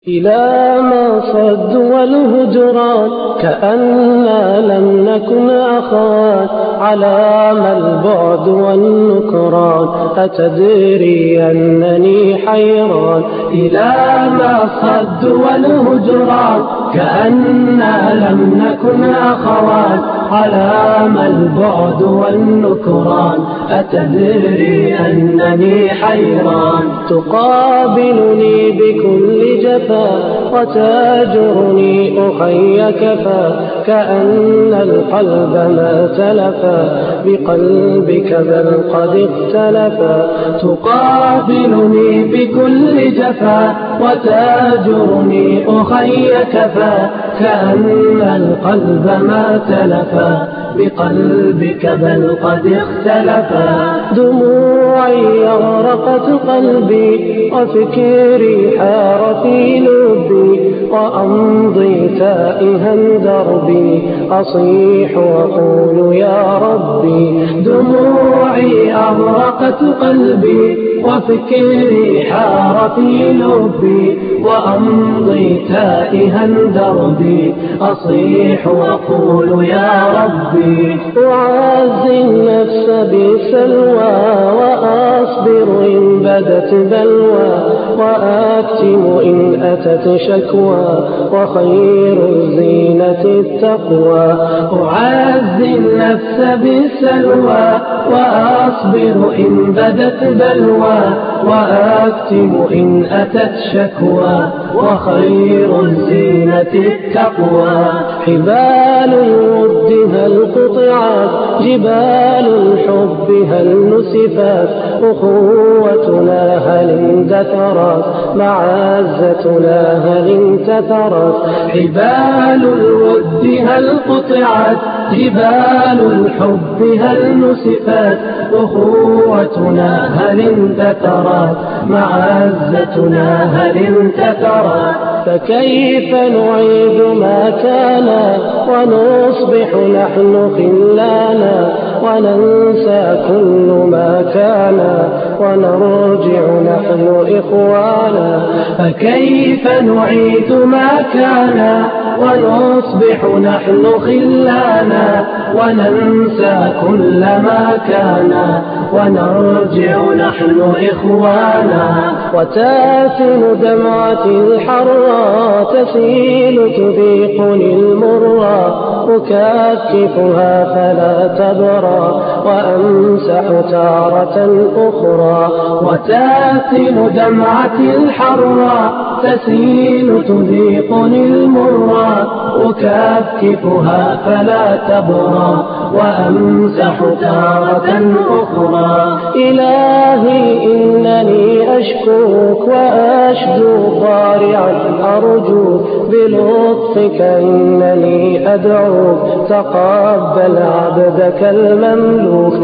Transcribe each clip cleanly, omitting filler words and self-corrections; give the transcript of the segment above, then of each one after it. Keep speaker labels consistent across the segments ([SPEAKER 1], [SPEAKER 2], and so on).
[SPEAKER 1] إلى ما صد والهجران كأننا لم نكن أخوات، على ما البعد والنكران أتدري أنني حيران. إلى ما صد والهجران كأننا لم نكن أخوات، على ما البعد والنكران أتدري أنني حيران. تقابلني بكل جفا وتاجرني أخي كفى، كأن القلب ما تلفا بقلبك بل قد اختلفا. تقابلني بكل جفا وتاجرني أخي كفى، كأن القلب ما تلفا بقلبك بل قد اختلفا. دموعي أغرقت قلبي وفكري حار في لبي، وأمضي تائها دربي أصيح وأقول يا ربي. دموعي أغرقت قلبي وفكري حار في لبي، وأمضي تائها دربي أصيح وأقول يا ربي. أعزي النفس بسلوى وأصبر إن بدت بلوى، وأكتم إن أتت شكوى، وخير الزينة التقوى. أعزي النفس بسلوى وأصبر إن بدت بلوى، وأكتم إن أتت شكوى، وخير الزينة التقوى. حبال الود هل قطعت، جبال الحب هل نسفت، أخوتنا هل اندثرت، معزتنا هل انتثرت. حبال الود هل قطعت، جبال الحب هل نسفت، أخوتنا هل اندثرت، معزتنا هل انتثرت. فكيف نعيد ما كان ونصبح نحن خلانا، وننسى كل ما كان ونرجع نحن إخوانا. فكيف نعيد ما كان ونصبح نحن خلانا، وننسى كل ما كان ونرجع نحن إخوانا. وتاسن دمعة الحرى تسيل تذيقني المرى، أكافكها فلا تبرى وأمسح تارة أخرى. وتاسن دمعة الحرى تسيل تذيقني المرى، أكافكها فلا تبرى وأمسح تارة أخرى. إلهي إنني أشكوك وأشجو ضارعا أرجوك، بلطفك إنني أدعوك تقبل عبدك المملوك.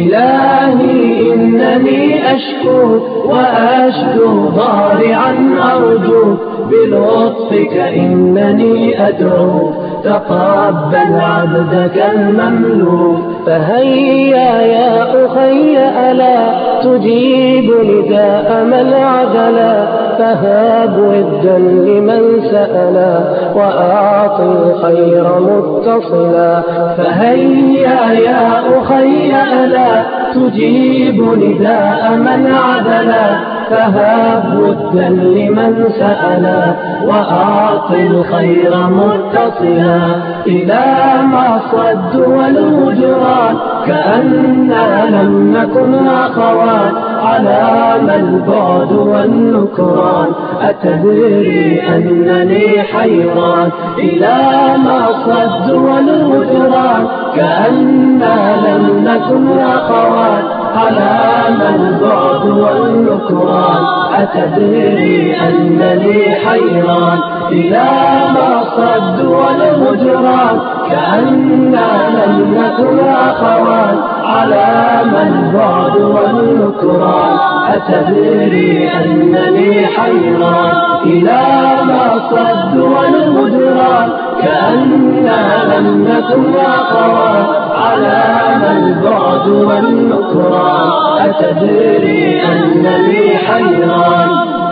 [SPEAKER 1] إلهي إنني أشكوك وأشجو ضارعا أرجوك، بلطفك إنني أدعوك تقبل عبدك المملوك. فهيا يا أخي ألا تجيب نداء من عدلا، فهاب ودا لمن سألا وأعط الخير متصلا. فهيا يا أخي ألا تجيب نداء من عدلا، فهاب ودا لمن سألا وأعط الخير متصلا. إلى ما صد والهجران كأننا لم نكن أخوات، على ما البعد والنكران أتدري أنني حيران. إلى ما صد والهجران كأننا لم نكن أخوات، على ما البعد والنكران أتدري أنني حيران. إلى ما صد والهجران كأننا لم نكن أخوات، على ما البعد والنكران أتدري أنني حيران. إلى ما صد والهجران كأننا لم نكن أخوات، على ما البعد والنكران أتدري أنني حيران.